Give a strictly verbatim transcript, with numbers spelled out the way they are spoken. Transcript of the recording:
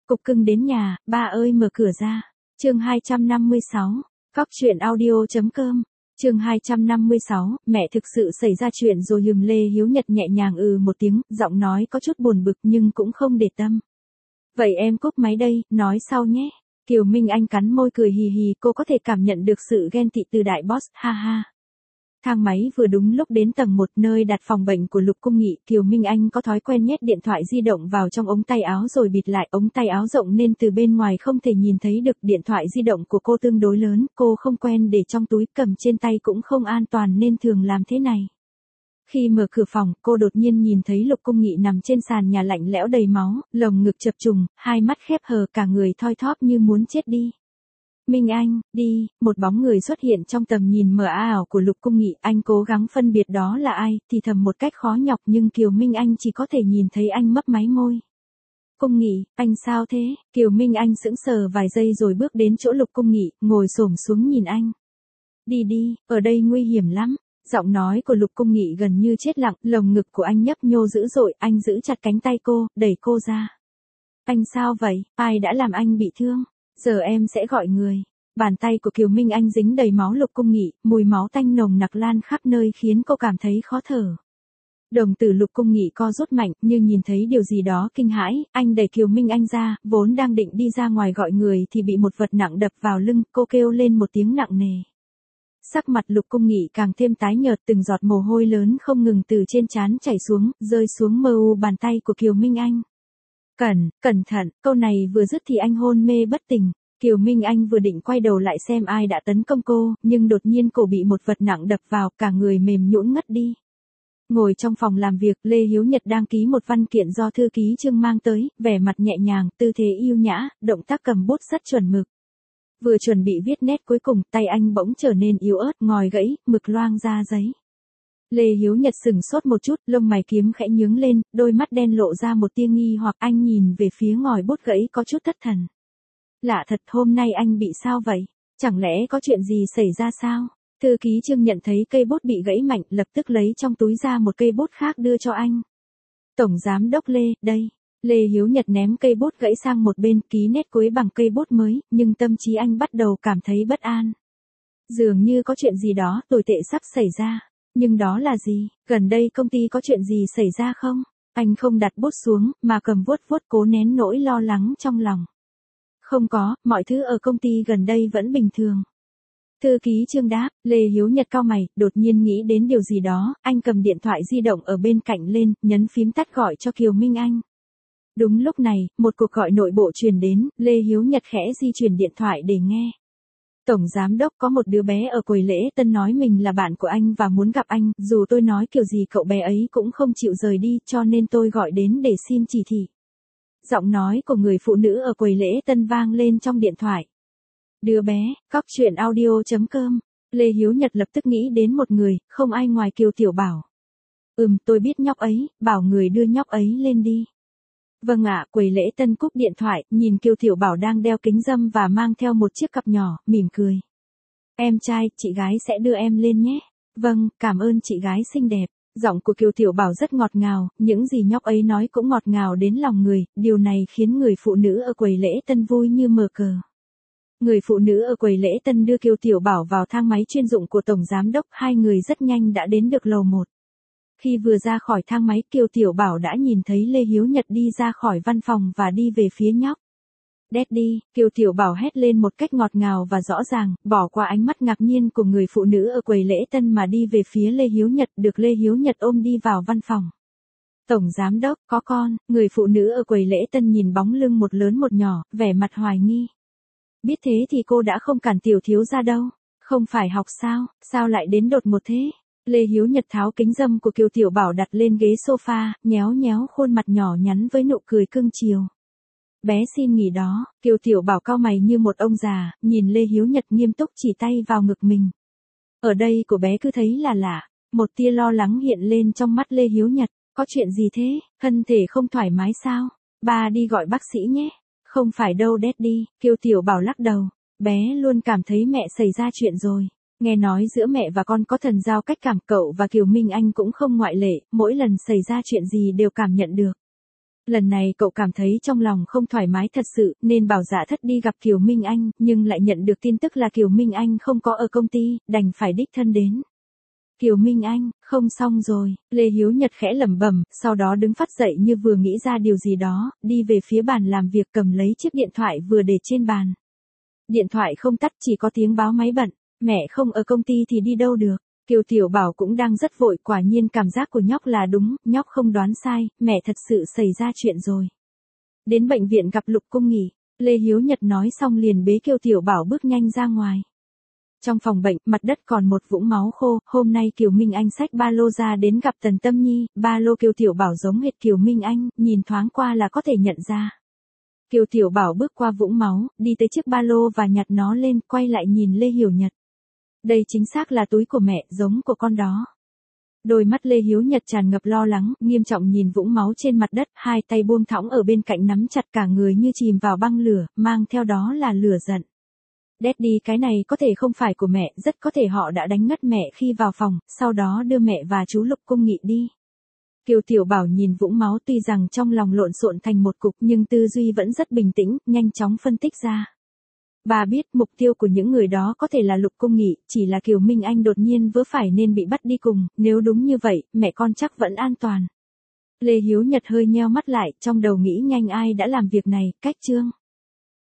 Cục cưng đến nhà, ba ơi mở cửa ra. Chương hai trăm năm mươi sáu. Cóc truyện audio.com. Chương hai trăm năm mươi sáu, mẹ thực sự xảy ra chuyện rồi. Hừm, Lê Hiếu Nhật nhẹ nhàng ừ một tiếng, giọng nói có chút buồn bực nhưng cũng không để tâm. Vậy em cúp máy đây, nói sau nhé. Kiều Minh Anh cắn môi cười hì hì, cô có thể cảm nhận được sự ghen tị từ đại boss, ha ha. Thang máy vừa đúng lúc đến tầng một, nơi đặt phòng bệnh của Lục Cung Nghị. Kiều Minh Anh có thói quen nhét điện thoại di động vào trong ống tay áo rồi bịt lại. Ống tay áo rộng nên từ bên ngoài không thể nhìn thấy được. Điện thoại di động của cô tương đối lớn, cô không quen để trong túi, cầm trên tay cũng không an toàn nên thường làm thế này. Khi mở cửa phòng, cô đột nhiên nhìn thấy Lục Cung Nghị nằm trên sàn nhà lạnh lẽo đầy máu, lồng ngực chập trùng, hai mắt khép hờ, cả người thoi thóp như muốn chết đi. Minh Anh, đi, một bóng người xuất hiện trong tầm nhìn mờ ảo của Lục Cung Nghị. Anh cố gắng phân biệt đó là ai, thì thầm một cách khó nhọc, nhưng Kiều Minh Anh chỉ có thể nhìn thấy anh mấp máy môi. Cung Nghị, anh sao thế? Kiều Minh Anh sững sờ vài giây rồi bước đến chỗ Lục Cung Nghị, ngồi xổm xuống nhìn anh. Đi đi, ở đây nguy hiểm lắm. Giọng nói của Lục Cung Nghị gần như chết lặng, lồng ngực của anh nhấp nhô dữ dội, anh giữ chặt cánh tay cô, đẩy cô ra. Anh sao vậy, ai đã làm anh bị thương? Giờ em sẽ gọi người. Bàn tay của Kiều Minh Anh dính đầy máu Lục Cung Nghị, mùi máu tanh nồng nặc lan khắp nơi khiến cô cảm thấy khó thở. Đồng tử Lục Cung Nghị co rút mạnh, nhưng nhìn thấy điều gì đó kinh hãi, anh đẩy Kiều Minh Anh ra, vốn đang định đi ra ngoài gọi người thì bị một vật nặng đập vào lưng, cô kêu lên một tiếng nặng nề. Sắc mặt Lục Cung Nghị càng thêm tái nhợt, từng giọt mồ hôi lớn không ngừng từ trên trán chảy xuống, rơi xuống mờ u bàn tay của Kiều Minh Anh. Cẩn, cẩn thận, câu này vừa dứt thì anh hôn mê bất tỉnh. Kiều Minh Anh vừa định quay đầu lại xem ai đã tấn công cô, nhưng đột nhiên cổ bị một vật nặng đập vào, cả người mềm nhũn ngất đi. Ngồi trong phòng làm việc, Lê Hiếu Nhật đang ký một văn kiện do thư ký Trương mang tới, vẻ mặt nhẹ nhàng, tư thế yêu nhã, động tác cầm bút rất chuẩn mực. Vừa chuẩn bị viết nét cuối cùng, tay anh bỗng trở nên yếu ớt, ngòi gãy, mực loang ra giấy. Lê Hiếu Nhật sừng sốt một chút, lông mày kiếm khẽ nhướng lên, đôi mắt đen lộ ra một tia nghi hoặc. Anh nhìn về phía ngòi bút gãy có chút thất thần. Lạ thật, hôm nay anh bị sao vậy? Chẳng lẽ có chuyện gì xảy ra sao? Thư ký Trương nhận thấy cây bút bị gãy mạnh, lập tức lấy trong túi ra một cây bút khác đưa cho anh. Tổng giám đốc Lê, đây. Lê Hiếu Nhật ném cây bút gãy sang một bên, ký nét cuối bằng cây bút mới, nhưng tâm trí anh bắt đầu cảm thấy bất an. Dường như có chuyện gì đó tồi tệ sắp xảy ra. Nhưng đó là gì? Gần đây công ty có chuyện gì xảy ra không? Anh không đặt bút xuống, mà cầm vuốt vuốt cố nén nỗi lo lắng trong lòng. Không có, mọi thứ ở công ty gần đây vẫn bình thường. Thư ký Trương đáp. Lê Hiếu Nhật cau mày, đột nhiên nghĩ đến điều gì đó, anh cầm điện thoại di động ở bên cạnh lên, nhấn phím tắt gọi cho Kiều Minh Anh. Đúng lúc này, một cuộc gọi nội bộ truyền đến, Lê Hiếu Nhật khẽ di chuyển điện thoại để nghe. Tổng giám đốc, có một đứa bé ở quầy lễ tân nói mình là bạn của anh và muốn gặp anh, dù tôi nói kiểu gì cậu bé ấy cũng không chịu rời đi, cho nên tôi gọi đến để xin chỉ thị. Giọng nói của người phụ nữ ở quầy lễ tân vang lên trong điện thoại. Đứa bé, cóc truyện audio.com. Lê Hiếu Nhật lập tức nghĩ đến một người, không ai ngoài Kiều Tiểu Bảo. Ừm, tôi biết nhóc ấy, bảo người đưa nhóc ấy lên đi. Vâng ạ, quầy lễ tân cúp điện thoại, nhìn Kiều Tiểu Bảo đang đeo kính râm và mang theo một chiếc cặp nhỏ, mỉm cười. Em trai, chị gái sẽ đưa em lên nhé. Vâng, cảm ơn chị gái xinh đẹp. Giọng của Kiều Tiểu Bảo rất ngọt ngào, những gì nhóc ấy nói cũng ngọt ngào đến lòng người, điều này khiến người phụ nữ ở quầy lễ tân vui như mờ cờ. Người phụ nữ ở quầy lễ tân đưa Kiều Tiểu Bảo vào thang máy chuyên dụng của Tổng Giám đốc, hai người rất nhanh đã đến được lầu một. Khi vừa ra khỏi thang máy, Kiều Tiểu Bảo đã nhìn thấy Lê Hiếu Nhật đi ra khỏi văn phòng và đi về phía nhóc. Daddy, Kiều Tiểu Bảo hét lên một cách ngọt ngào và rõ ràng, bỏ qua ánh mắt ngạc nhiên của người phụ nữ ở quầy lễ tân mà đi về phía Lê Hiếu Nhật, được Lê Hiếu Nhật ôm đi vào văn phòng. Tổng Giám đốc, có con, người phụ nữ ở quầy lễ tân nhìn bóng lưng một lớn một nhỏ, vẻ mặt hoài nghi. Biết thế thì cô đã không cản tiểu thiếu ra đâu, không phải học sao, sao lại đến đột ngột thế? Lê Hiếu Nhật tháo kính râm của Kiều Tiểu Bảo đặt lên ghế sofa, nhéo nhéo khuôn mặt nhỏ nhắn với nụ cười cưng chiều. Bé xin nghỉ đó, Kiều Tiểu Bảo cau mày như một ông già, nhìn Lê Hiếu Nhật nghiêm túc chỉ tay vào ngực mình. Ở đây của bé cứ thấy là lạ, một tia lo lắng hiện lên trong mắt Lê Hiếu Nhật, có chuyện gì thế, thân thể không thoải mái sao? Ba đi gọi bác sĩ nhé. Không phải đâu Daddy, Kiều Tiểu Bảo lắc đầu, bé luôn cảm thấy mẹ xảy ra chuyện rồi. Nghe nói giữa mẹ và con có thần giao cách cảm, cậu và Kiều Minh Anh cũng không ngoại lệ, mỗi lần xảy ra chuyện gì đều cảm nhận được. Lần này cậu cảm thấy trong lòng không thoải mái thật sự nên bảo Dạ Thất đi gặp Kiều Minh Anh, nhưng lại nhận được tin tức là Kiều Minh Anh không có ở công ty, đành phải đích thân đến. Kiều Minh Anh, không xong rồi, Lê Hiếu Nhật khẽ lẩm bẩm, sau đó đứng phát dậy như vừa nghĩ ra điều gì đó, đi về phía bàn làm việc cầm lấy chiếc điện thoại vừa để trên bàn. Điện thoại không tắt chỉ có tiếng báo máy bận, mẹ không ở công ty thì đi đâu được. Kiều Tiểu Bảo cũng đang rất vội, quả nhiên cảm giác của nhóc là đúng, nhóc không đoán sai, mẹ thật sự xảy ra chuyện rồi. Đến bệnh viện gặp Lục Cung Nghị, Lê Hiếu Nhật nói xong liền bế Kiều Tiểu Bảo bước nhanh ra ngoài. Trong phòng bệnh, mặt đất còn một vũng máu khô, hôm nay Kiều Minh Anh xách ba lô ra đến gặp Tần Tâm Nhi, ba lô Kiều Tiểu Bảo giống hệt Kiều Minh Anh, nhìn thoáng qua là có thể nhận ra. Kiều Tiểu Bảo bước qua vũng máu, đi tới chiếc ba lô và nhặt nó lên, quay lại nhìn Lê Hiểu Nhật. Đây chính xác là túi của mẹ, giống của con đó. Đôi mắt Lê Hiếu Nhật tràn ngập lo lắng, nghiêm trọng nhìn vũng máu trên mặt đất, hai tay buông thõng ở bên cạnh nắm chặt, cả người như chìm vào băng lửa, mang theo đó là lửa giận. Daddy, cái này có thể không phải của mẹ, rất có thể họ đã đánh ngất mẹ khi vào phòng, sau đó đưa mẹ và chú Lục Cung Nghị đi. Kiều Tiểu Bảo nhìn vũng máu, tuy rằng trong lòng lộn xộn thành một cục nhưng tư duy vẫn rất bình tĩnh, nhanh chóng phân tích ra. Bà biết mục tiêu của những người đó có thể là Lục Cung Nghị, chỉ là Kiều Minh Anh đột nhiên vớ phải nên bị bắt đi cùng, nếu đúng như vậy, mẹ con chắc vẫn an toàn. Lê Hiếu Nhật hơi nheo mắt lại, trong đầu nghĩ nhanh ai đã làm việc này, cách Trương.